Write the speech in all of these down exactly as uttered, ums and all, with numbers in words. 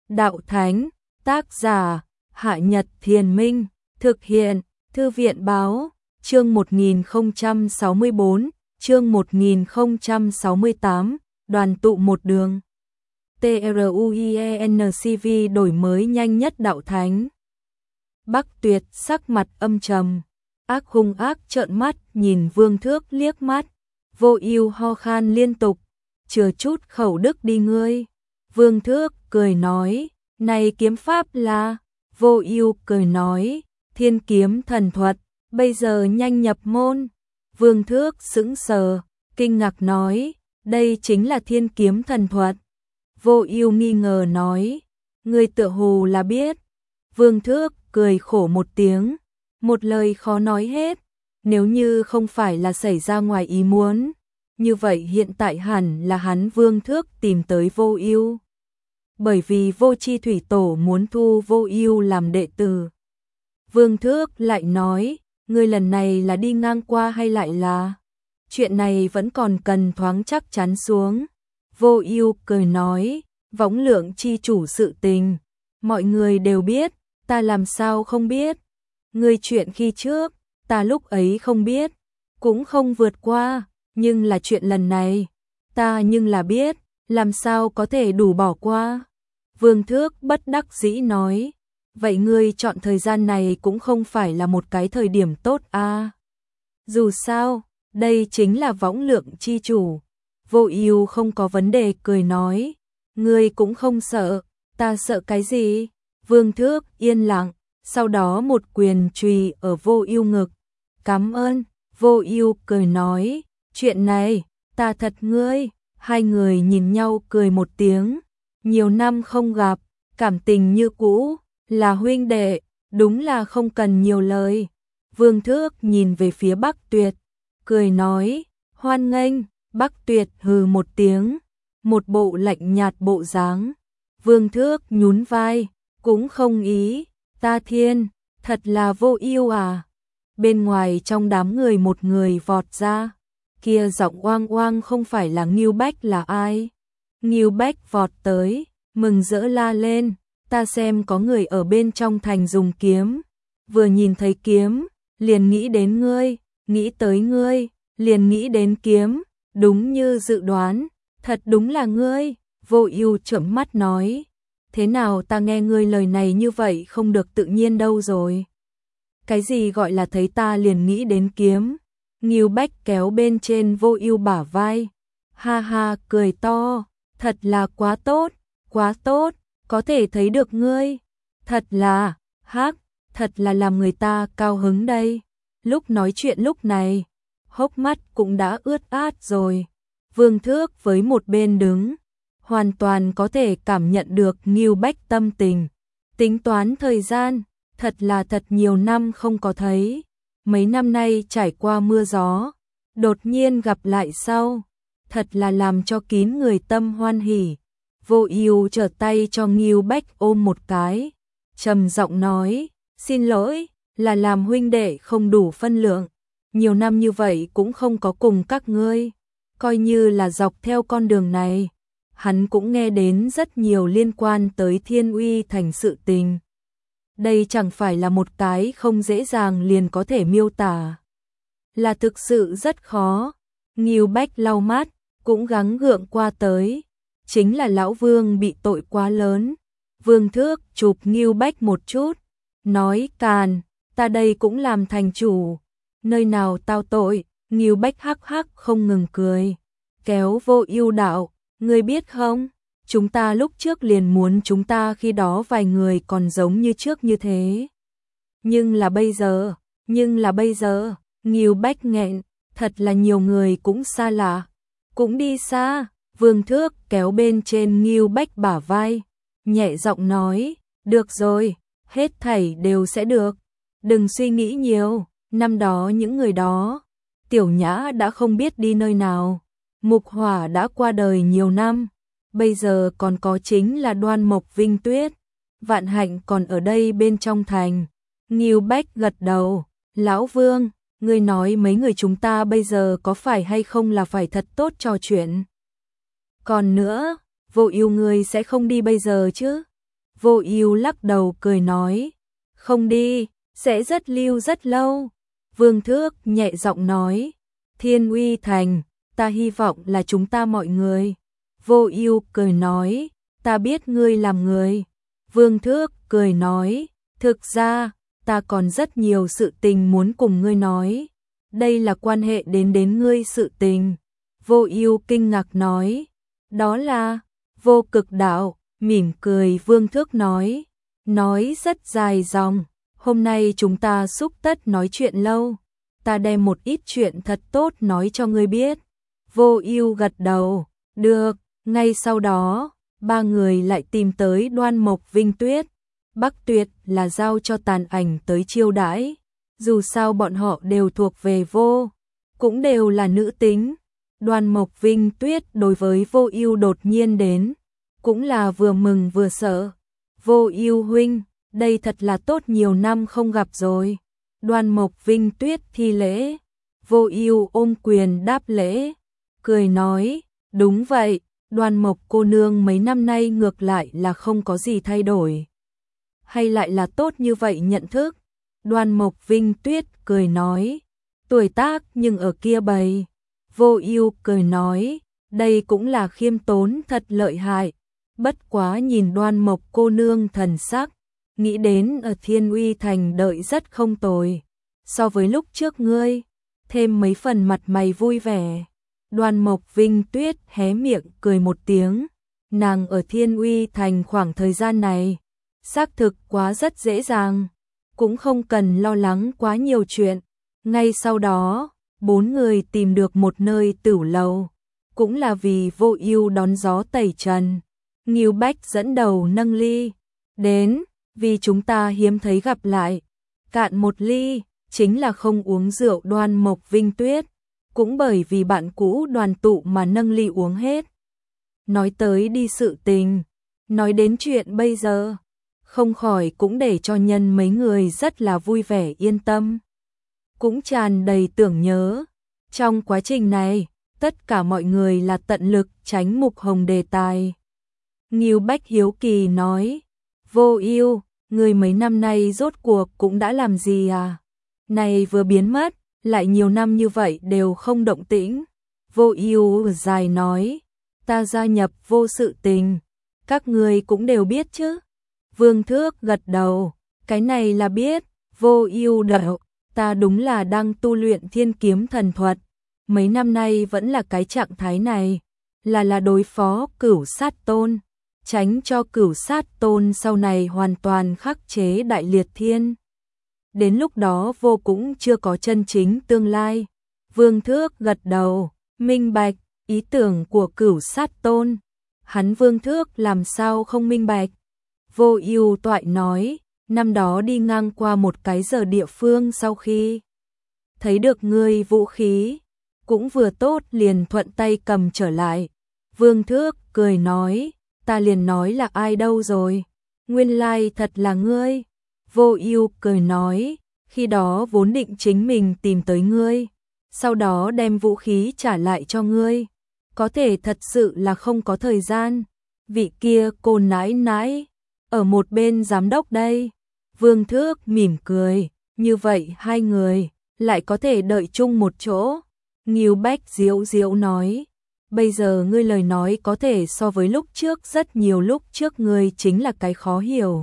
đạo thánh, tác giả, Hạ Nhật Thiền Minh, thực hiện, Thư viện báo, chương một nghìn không trăm sáu mươi bốn, chương một nghìn không trăm sáu mươi tám, đoàn tụ một đường. TRUIENCV đổi mới nhanh nhất đạo thánh. Bắc Tuyệt sắc mặt âm trầm, ác hung ác trợn mắt nhìn Vương Thước liếc mắt, Vô Ưu ho khan liên tục, chừa chút khẩu đức đi ngươi. Vương Thước cười nói, này kiếm pháp là, Vô Ưu cười nói, Thiên Kiếm Thần Thuật, bây giờ nhanh nhập môn. Vương Thước sững sờ, kinh ngạc nói, đây chính là Thiên Kiếm Thần Thuật. Vô Ưu nghi ngờ nói, ngươi tựa hồ là biết. Vương Thước cười khổ một tiếng, một lời khó nói hết, nếu như không phải là xảy ra ngoài ý muốn, như vậy hiện tại hẳn là hắn Vương Thước tìm tới Vô Ưu. Bởi vì Vô Chi Thủy Tổ muốn thu Vô Ưu làm đệ tử. Vương Thước lại nói, ngươi lần này là đi ngang qua hay lại là? Chuyện này vẫn còn cần thoáng chắc chắn xuống. Vô Ưu cười nói, Võng Lượng chi chủ sự tình, mọi người đều biết, ta làm sao không biết? Ngươi chuyện khi trước, ta lúc ấy không biết, cũng không vượt qua, nhưng là chuyện lần này, ta nhưng là biết, làm sao có thể đủ bỏ qua? Vương Thước bất đắc dĩ nói, vậy ngươi chọn thời gian này cũng không phải là một cái thời điểm tốt a. À. Dù sao, đây chính là Võng Lượng chi chủ. Vô Ưu không có vấn đề cười nói, ngươi cũng không sợ, ta sợ cái gì? Vương Thước yên lặng, sau đó một quyền chùy ở Vô Ưu ngực. Cảm ơn, Vô Ưu cười nói, chuyện này, ta thật ngươi. Hai người nhìn nhau cười một tiếng, nhiều năm không gặp, cảm tình như cũ, là huynh đệ, đúng là không cần nhiều lời. Vương Thước nhìn về phía Bắc Tuyệt, cười nói, hoan nghênh. Bắc Tuyệt hừ một tiếng, một bộ lạnh nhạt bộ dáng. Vương Thước nhún vai, cũng không ý, ta thiên, thật là Vô Ưu à. Bên ngoài trong đám người một người vọt ra, kia giọng oang oang không phải là Ngưu Bách là ai? Ngưu Bách vọt tới, mừng rỡ la lên, ta xem có người ở bên trong thành dùng kiếm, vừa nhìn thấy kiếm, liền nghĩ đến ngươi, nghĩ tới ngươi, liền nghĩ đến kiếm, đúng như dự đoán, thật đúng là ngươi. Vô Ưu trợn mắt nói, thế nào ta nghe ngươi lời này như vậy không được tự nhiên đâu rồi? Cái gì gọi là thấy ta liền nghĩ đến kiếm? Ngưu Bách kéo bên trên Vô Ưu bả vai, ha ha cười to, thật là quá tốt, quá tốt, có thể thấy được ngươi, thật là, hắc, thật là làm người ta cao hứng đây. Lúc nói chuyện lúc này, hốc mắt cũng đã ướt át rồi. Vương Thước với một bên đứng, hoàn toàn có thể cảm nhận được Ngưu Bách tâm tình. Tính toán thời gian, thật là thật nhiều năm không có thấy. Mấy năm nay trải qua mưa gió, đột nhiên gặp lại sau, thật là làm cho kín người tâm hoan hỉ. Vô Ưu trở tay cho Ngưu Bách ôm một cái, trầm giọng nói, xin lỗi, là làm huynh đệ không đủ phân lượng, nhiều năm như vậy cũng không có cùng các ngươi, coi như là dọc theo con đường này, hắn cũng nghe đến rất nhiều liên quan tới Thiên Uy thành sự tình. Đây chẳng phải là một cái không dễ dàng liền có thể miêu tả, là thực sự rất khó. Ngưu Bách lau mắt, cũng gắng gượng qua tới, chính là lão Vương bị tội quá lớn. Vương Thước chụp Ngưu Bách một chút, nói càn, ta đây cũng làm thành chủ, nơi nào tao tội? Ngưu Bách hắc hắc không ngừng cười, kéo Vô Ưu đạo, ngươi biết không, chúng ta lúc trước liền muốn chúng ta khi đó vài người còn giống như trước như thế. Nhưng là bây giờ, nhưng là bây giờ, Ngưu Bách nghẹn, thật là nhiều người cũng xa lạ, cũng đi xa. Vương Thước kéo bên trên Ngưu Bách bả vai, nhẹ giọng nói, được rồi, hết thảy đều sẽ được, đừng suy nghĩ nhiều, năm đó những người đó, Tiểu Nhã đã không biết đi nơi nào, Mục Hỏa đã qua đời nhiều năm, bây giờ còn có chính là Đoan Mộc Vinh Tuyết, Vạn Hạnh còn ở đây bên trong thành. Ngưu Bách gật đầu, lão Vương, ngươi nói mấy người chúng ta bây giờ có phải hay không là phải thật tốt trò chuyện. Còn nữa, Vô Ưu ngươi sẽ không đi bây giờ chứ? Vô Ưu lắc đầu cười nói, không đi, sẽ rất lưu rất lâu. Vương Thước nhẹ giọng nói, Thiên Uy Thành, ta hy vọng là chúng ta mọi người. Vô Ưu cười nói, ta biết ngươi làm người. Vương Thước cười nói, thực ra, ta còn rất nhiều sự tình muốn cùng ngươi nói. Đây là quan hệ đến đến ngươi sự tình. Vô Ưu kinh ngạc nói, đó là Vô Cực đạo, mỉm cười Vương Thước nói, nói rất dài dòng, hôm nay chúng ta xúc tất nói chuyện lâu, ta đem một ít chuyện thật tốt nói cho ngươi biết. Vô Ưu gật đầu, được, ngay sau đó, ba người lại tìm tới Đoan Mộc Vinh Tuyết. Bắc Tuyệt là giao cho Tàn Ảnh tới chiêu đãi, dù sao bọn họ đều thuộc về Vô, cũng đều là nữ tính. Đoan Mộc Vinh Tuyết đối với Vô Ưu đột nhiên đến, cũng là vừa mừng vừa sợ. Vô Ưu huynh, đây thật là tốt, nhiều năm không gặp rồi. Đoan Mộc Vinh Tuyết thi lễ. Vô Ưu ôm quyền đáp lễ, cười nói, đúng vậy, Đoan Mộc cô nương mấy năm nay ngược lại là không có gì thay đổi. Hay lại là tốt như vậy nhận thức? Đoan Mộc Vinh Tuyết cười nói, tuổi tác nhưng ở kia bầy. Vô Ưu cười nói, đây cũng là khiêm tốn thật lợi hại. Bất quá nhìn Đoan Mộc cô nương thần sắc, nghĩ đến ở Thiên Uy Thành đợi rất không tồi. So với lúc trước ngươi, thêm mấy phần mặt mày vui vẻ. Đoan Mộc Vinh Tuyết hé miệng cười một tiếng. Nàng ở Thiên Uy Thành khoảng thời gian này, xác thực quá rất dễ dàng, cũng không cần lo lắng quá nhiều chuyện. Ngay sau đó, bốn người tìm được một nơi tửu lầu, cũng là vì Vô Ưu đón gió tẩy trần. Ngưu Bách dẫn đầu nâng ly, đến, vì chúng ta hiếm thấy gặp lại, cạn một ly, chính là không uống rượu. Đoan Mộc Vinh Tuyết, cũng bởi vì bạn cũ đoàn tụ mà nâng ly uống hết. Nói tới đi sự tình, nói đến chuyện bây giờ, không khỏi cũng để cho nhân mấy người rất là vui vẻ yên tâm, cũng tràn đầy tưởng nhớ. Trong quá trình này, tất cả mọi người là tận lực tránh Mục Hồng đề tài. Ngưu Bách hiếu kỳ nói, Vô Ưu, người mấy năm nay rốt cuộc cũng đã làm gì à? Này vừa biến mất, lại nhiều năm như vậy đều không động tĩnh. Vô Ưu dài nói, ta gia nhập Vô sự tình, các ngươi cũng đều biết chứ? Vương Thước gật đầu, cái này là biết. Vô Ưu đạo, ta đúng là đang tu luyện Thiên Kiếm thần thuật, mấy năm nay vẫn là cái trạng thái này, là là đối phó Cửu Sát Tôn, tránh cho Cửu Sát Tôn sau này hoàn toàn khắc chế Đại Liệt Thiên. Đến lúc đó Vô cũng chưa có chân chính tương lai. Vương Thước gật đầu, minh bạch ý tưởng của Cửu Sát Tôn. Hắn Vương Thước làm sao không minh bạch? Vô Ưu toại nói, năm đó đi ngang qua một cái giờ địa phương, sau khi thấy được ngươi vũ khí, cũng vừa tốt liền thuận tay cầm trở lại. Vương Thước cười nói, ta liền nói là ai đâu rồi, nguyên lai thật là ngươi. Vô Ưu cười nói, khi đó vốn định chính mình tìm tới ngươi, sau đó đem vũ khí trả lại cho ngươi, có thể thật sự là không có thời gian. Vị kia cô nãi nãi ở một bên giám đốc đây. Vương Thước mỉm cười, như vậy hai người lại có thể đợi chung một chỗ. Ngưu Bách diễu diễu nói, bây giờ ngươi lời nói có thể so với lúc trước rất nhiều, lúc trước ngươi chính là cái khó hiểu.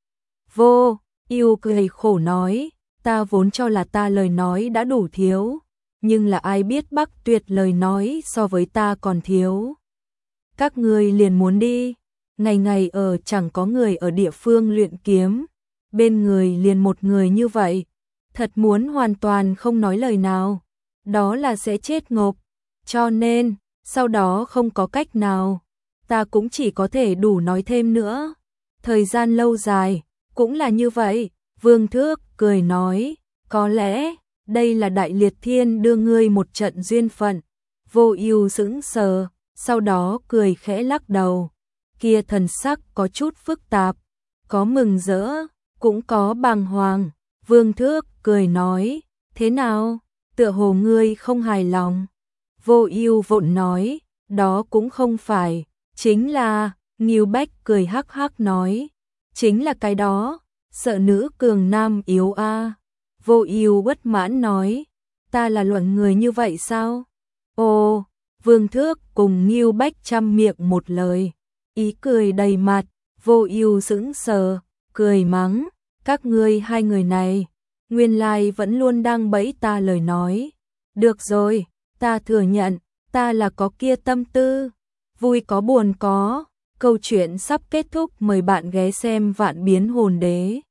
Vô Ưu cười khổ nói, ta vốn cho là ta lời nói đã đủ thiếu, nhưng là ai biết Bắc Tuyệt lời nói so với ta còn thiếu. Các ngươi liền muốn đi, ngày ngày ở chẳng có người ở địa phương luyện kiếm, bên người liền một người như vậy, thật muốn hoàn toàn không nói lời nào, đó là sẽ chết ngộp. Cho nên, sau đó không có cách nào, ta cũng chỉ có thể đủ nói thêm nữa. Thời gian lâu dài, cũng là như vậy. Vương Thước cười nói, có lẽ đây là Đại Liệt Thiên đưa ngươi một trận duyên phận. Vô Ưu sững sờ, sau đó cười khẽ lắc đầu, kia thần sắc có chút phức tạp, có mừng rỡ, cũng có bàng hoàng. Vương Thước cười nói, thế nào, tựa hồ ngươi không hài lòng. Vô Ưu vội nói, đó cũng không phải, chính là, Ngưu Bách cười hắc hắc nói, Chính là cái đó, sợ nữ cường nam yếu a. Vô Ưu bất mãn nói, ta là luận người như vậy sao? Ồ, Vương Thước cùng Ngưu Bách chăm miệng một lời, ý cười đầy mặt. Vô Ưu sững sờ, cười mắng, các ngươi hai người này, nguyên lai vẫn luôn đang bẫy ta lời nói. Được rồi, ta thừa nhận, ta là có kia tâm tư, vui có buồn có. Câu chuyện sắp kết thúc, mời bạn ghé xem Vạn Biến Hồn Đế.